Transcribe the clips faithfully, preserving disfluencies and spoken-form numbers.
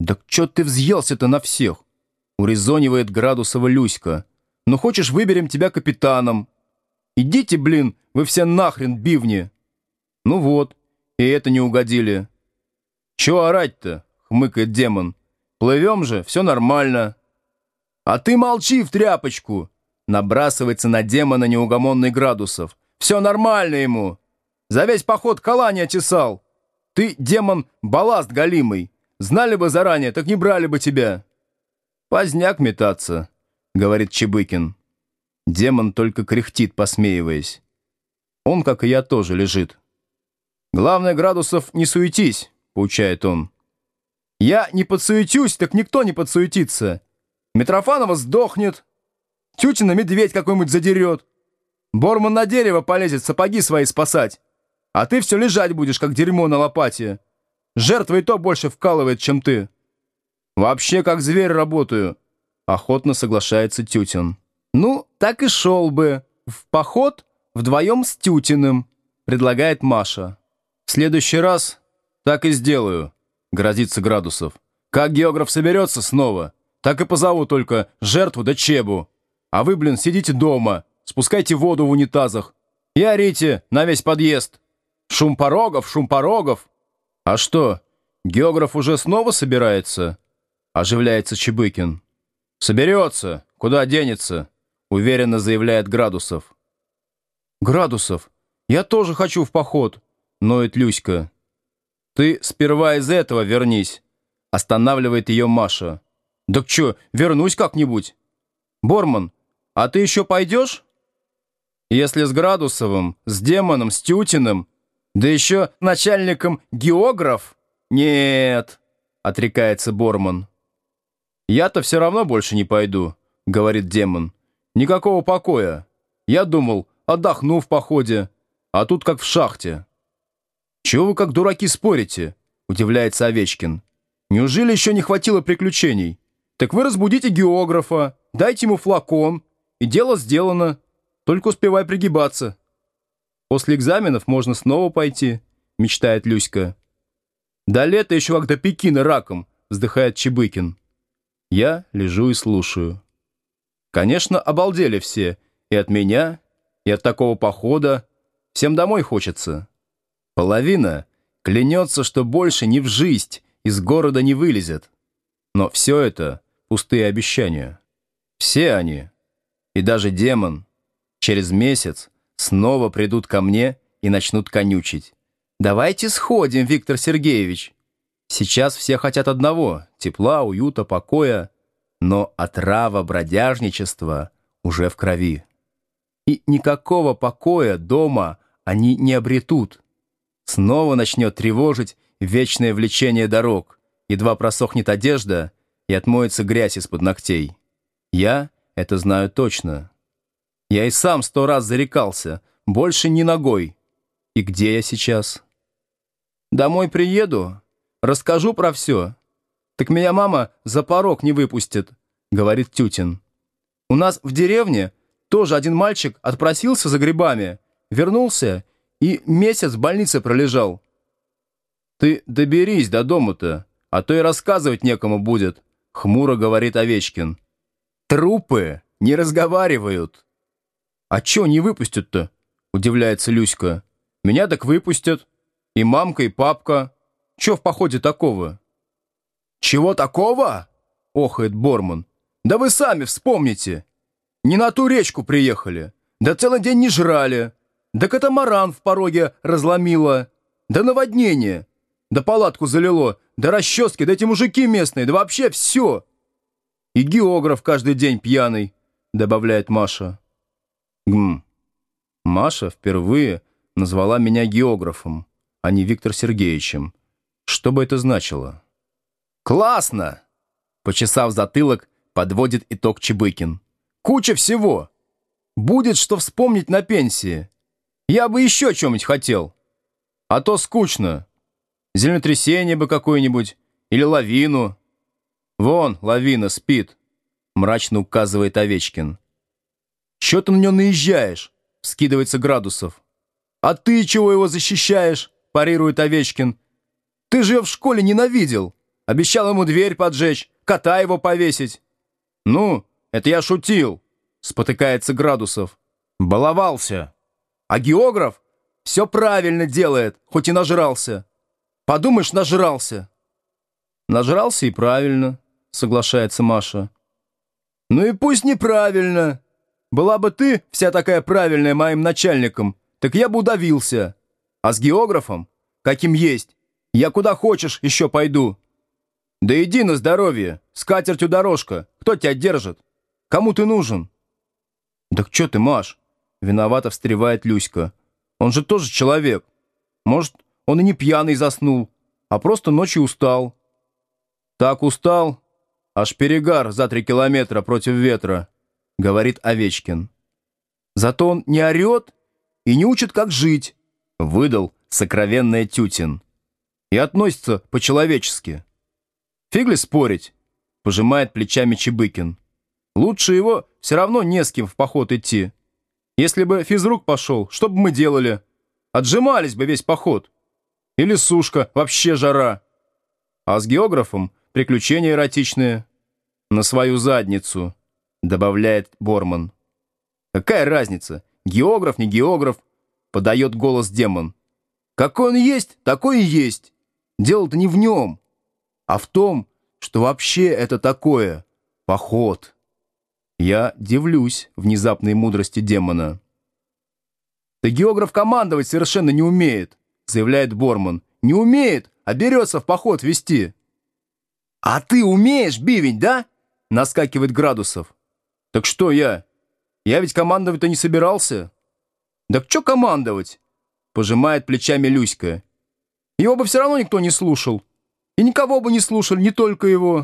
«Да чё ты взъелся-то на всех?» — урезонивает Градусова Люська. «Ну хочешь, выберем тебя капитаном? Идите, блин, вы все нахрен, бивни!» «Ну вот, и это не угодили». «Чё орать-то?» — хмыкает демон. «Плывем же, все нормально». «А ты молчи в тряпочку!» — набрасывается на демона неугомонный Градусов. «Все нормально ему! За весь поход кола не отесал! Ты, демон, балласт голимый! Знали бы заранее, так не брали бы тебя!» «Поздняк метаться», — говорит Чебыкин. Демон только кряхтит, посмеиваясь. Он, как и я, тоже лежит. «Главное, Градусов, не суетись», — поучает он. «Я не подсуетюсь, так никто не подсуетится. Митрофанова сдохнет, Тютина медведь какой-нибудь задерет, Борман на дерево полезет сапоги свои спасать, а ты все лежать будешь, как дерьмо на лопате. Жертва и то больше вкалывает, чем ты». «Вообще, как зверь работаю», — охотно соглашается Тютин. «Ну, так и шел бы. В поход вдвоем с Тютиным», — предлагает Маша. «В следующий раз так и сделаю», — грозится Градусов. «Как географ соберется снова, так и позову только жертву да Чебу. А вы, блин, сидите дома, спускайте воду в унитазах и орите на весь подъезд. Шум порогов, шум порогов». «А что, географ уже снова собирается?» — оживляется Чебыкин. «Соберется, куда денется», — уверенно заявляет Градусов. «Градусов, я тоже хочу в поход», — ноет Люська. «Ты сперва из этого вернись», — останавливает ее Маша. «Так чё, вернусь как-нибудь. Борман, а ты еще пойдешь?» «Если с Градусовым, с демоном, с Тютиным, да еще начальником географ? Нет», — отрекается Борман. «Я-то все равно больше не пойду», — говорит демон. «Никакого покоя. Я думал, отдохну в походе, а тут как в шахте». «Чего вы как дураки спорите?» — удивляется Овечкин. «Неужели еще не хватило приключений? Так вы разбудите географа, дайте ему флакон, и дело сделано. Только успевай пригибаться». «После экзаменов можно снова пойти», — мечтает Люська. «До лета еще как до Пекина раком», — вздыхает Чебыкин. Я лежу и слушаю. Конечно, обалдели все. И от меня, и от такого похода. Всем домой хочется. Половина клянется, что больше ни в жизнь из города не вылезет. Но все это пустые обещания. Все они, и даже демон, через месяц снова придут ко мне и начнут конючить. «Давайте сходим, Виктор Сергеевич». Сейчас все хотят одного — тепла, уюта, покоя. Но отрава бродяжничества уже в крови. И никакого покоя дома они не обретут. Снова начнет тревожить вечное влечение дорог. Едва просохнет одежда и отмоется грязь из-под ногтей. Я это знаю точно. Я и сам сто раз зарекался. Больше ни ногой. И где я сейчас? Домой приеду, расскажу про все. Так меня мама за порог не выпустит, говорит Тютин. У нас в деревне тоже один мальчик отпросился за грибами, вернулся и месяц в больнице пролежал. Ты доберись до дома-то, а то и рассказывать некому будет, хмуро говорит Овечкин. Трупы не разговаривают. А чё не выпустят-то? Удивляется Люська. Меня так выпустят. И мамка, и папка. Чё в походе такого? «Чего такого?» — охает Борман. «Да вы сами вспомните. Не на ту речку приехали. Да целый день не жрали. Да катамаран в пороге разломило. Да наводнение. Да палатку залило. Да расчески, да эти мужики местные. Да вообще все. И географ каждый день пьяный», — добавляет Маша. Гм. Маша впервые назвала меня географом, а не Виктор Сергеевичем. Что бы это значило? «Классно!» — почесав затылок, подводит итог Чебыкин. «Куча всего! Будет что вспомнить на пенсии. Я бы еще что-нибудь хотел. А то скучно. Землетрясение бы какое-нибудь или лавину. Вон, лавина спит», — мрачно указывает Овечкин. «Че ты на него наезжаешь?» — вскидывается Градусов. «А ты чего его защищаешь?» — парирует Овечкин. «Ты же ее в школе ненавидел. Обещал ему дверь поджечь, кота его повесить. Ну, это я шутил, спотыкается Градусов. Баловался. А географ все правильно делает, хоть и нажрался. Подумаешь, нажрался. Нажрался и правильно, соглашается Маша. Ну и пусть неправильно. Была бы ты вся такая правильная моим начальником, так я бы удавился. А с географом, каким есть, я куда хочешь еще пойду. Да иди на здоровье, с катертью дорожка. Кто тебя держит? Кому ты нужен? Так что ты, Маш? Виновато встревает Люська. Он же тоже человек. Может, он и не пьяный заснул, а просто ночью устал. Так устал, аж перегар за три километра против ветра, говорит Овечкин. Зато он не орет и не учит, как жить, выдал сокровенное Тютин. И относится по-человечески. Фиг ли спорить, пожимает плечами Чебыкин. Лучше его все равно не с кем в поход идти. Если бы физрук пошел, что бы мы делали? Отжимались бы весь поход. Или сушка, вообще жара. А с географом приключения эротичные. На свою задницу, добавляет Борман. Какая разница, географ, не географ, подает голос демон. Какой он есть, такой и есть. Дело-то не в нем, а в том, что вообще это такое поход. Я дивлюсь внезапной мудрости демона. «Да географ командовать совершенно не умеет», заявляет Борман. «Не умеет, а берется в поход вести». «А ты умеешь, бивень, да?» наскакивает Градусов. «Так что я? Я ведь командовать-то не собирался». «Да что командовать?» пожимает плечами Люська. «Его бы все равно никто не слушал. И никого бы не слушали, не только его».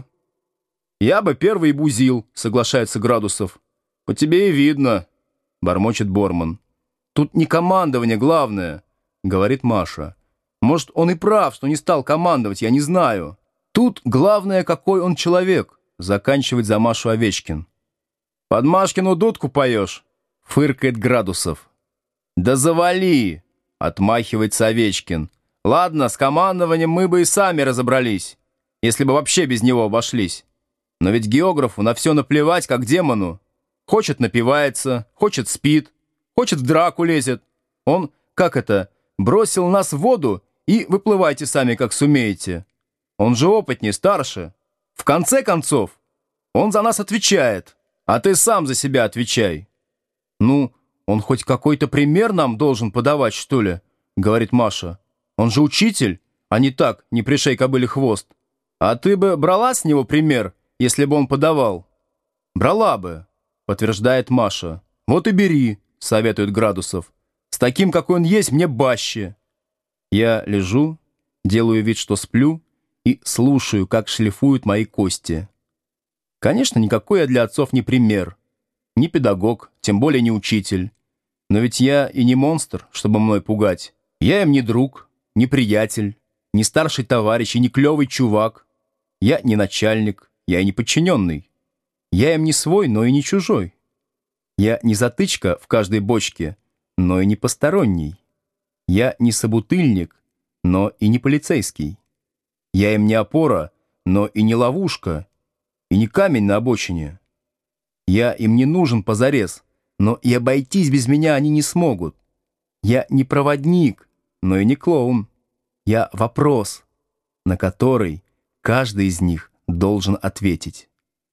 «Я бы первый бузил», — соглашается Градусов. «По тебе и видно», — бормочет Борман. «Тут не командование главное», — говорит Маша. «Может, он и прав, что не стал командовать, я не знаю. Тут главное, какой он человек», — заканчивает за Машу Овечкин. «Под Машкину дудку поешь», — фыркает Градусов. «Да завали», — отмахивается Овечкин. «Ладно, с командованием мы бы и сами разобрались, если бы вообще без него обошлись. Но ведь географу на все наплевать, как демону. Хочет напивается, хочет спит, хочет в драку лезет. Он, как это, бросил нас в воду и выплывайте сами, как сумеете. Он же опытнее, старше. В конце концов, он за нас отвечает, а ты сам за себя отвечай». «Ну, он хоть какой-то пример нам должен подавать, что ли?» говорит Маша. «Он же учитель, а не так, не пришей кобыле хвост. А ты бы брала с него пример, если бы он подавал?» «Брала бы», подтверждает Маша. «Вот и бери», советует Градусов. «С таким, какой он есть, мне баще». Я лежу, делаю вид, что сплю, и слушаю, как шлифуют мои кости. Конечно, никакой я для отцов не пример, не педагог, тем более не учитель. Но ведь я и не монстр, чтобы мной пугать. Я им не друг, не приятель, не старший товарищ и не клевый чувак. Я не начальник, я и не подчиненный. Я им не свой, но и не чужой. Я не затычка в каждой бочке, но и не посторонний. Я не собутыльник, но и не полицейский. Я им не опора, но и не ловушка, и не камень на обочине. Я им не нужен позарез, но и обойтись без меня они не смогут. Я не проводник, но и не клоун. Я вопрос, на который каждый из них должен ответить.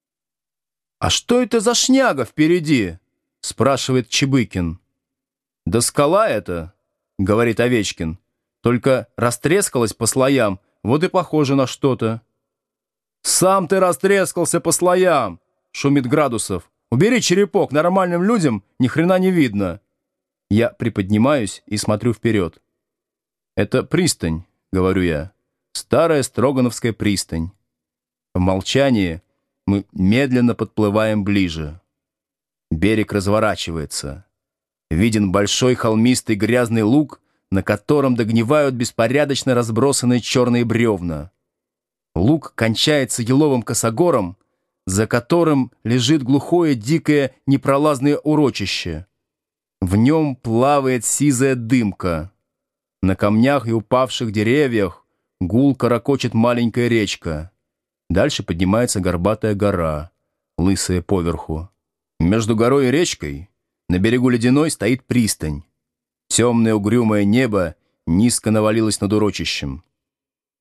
«А что это за шняга впереди?» — спрашивает Чебыкин. «Да скала это», — говорит Овечкин. «Только растрескалась по слоям, вот и похоже на что-то». «Сам ты растрескался по слоям!» — шумит Градусов. «Убери черепок, нормальным людям ни хрена не видно». Я приподнимаюсь и смотрю вперед. «Это пристань», — говорю я. «Старая Строгановская пристань». В молчании мы медленно подплываем ближе. Берег разворачивается. Виден большой холмистый грязный луг, на котором догнивают беспорядочно разбросанные черные бревна. Луг кончается еловым косогором, за которым лежит глухое, дикое, непролазное урочище. В нем плавает сизая дымка. На камнях и упавших деревьях гулко рокочет маленькая речка. Дальше поднимается горбатая гора, лысая поверху. Между горой и речкой на берегу ледяной стоит пристань. Темное угрюмое небо низко навалилось над урочищем.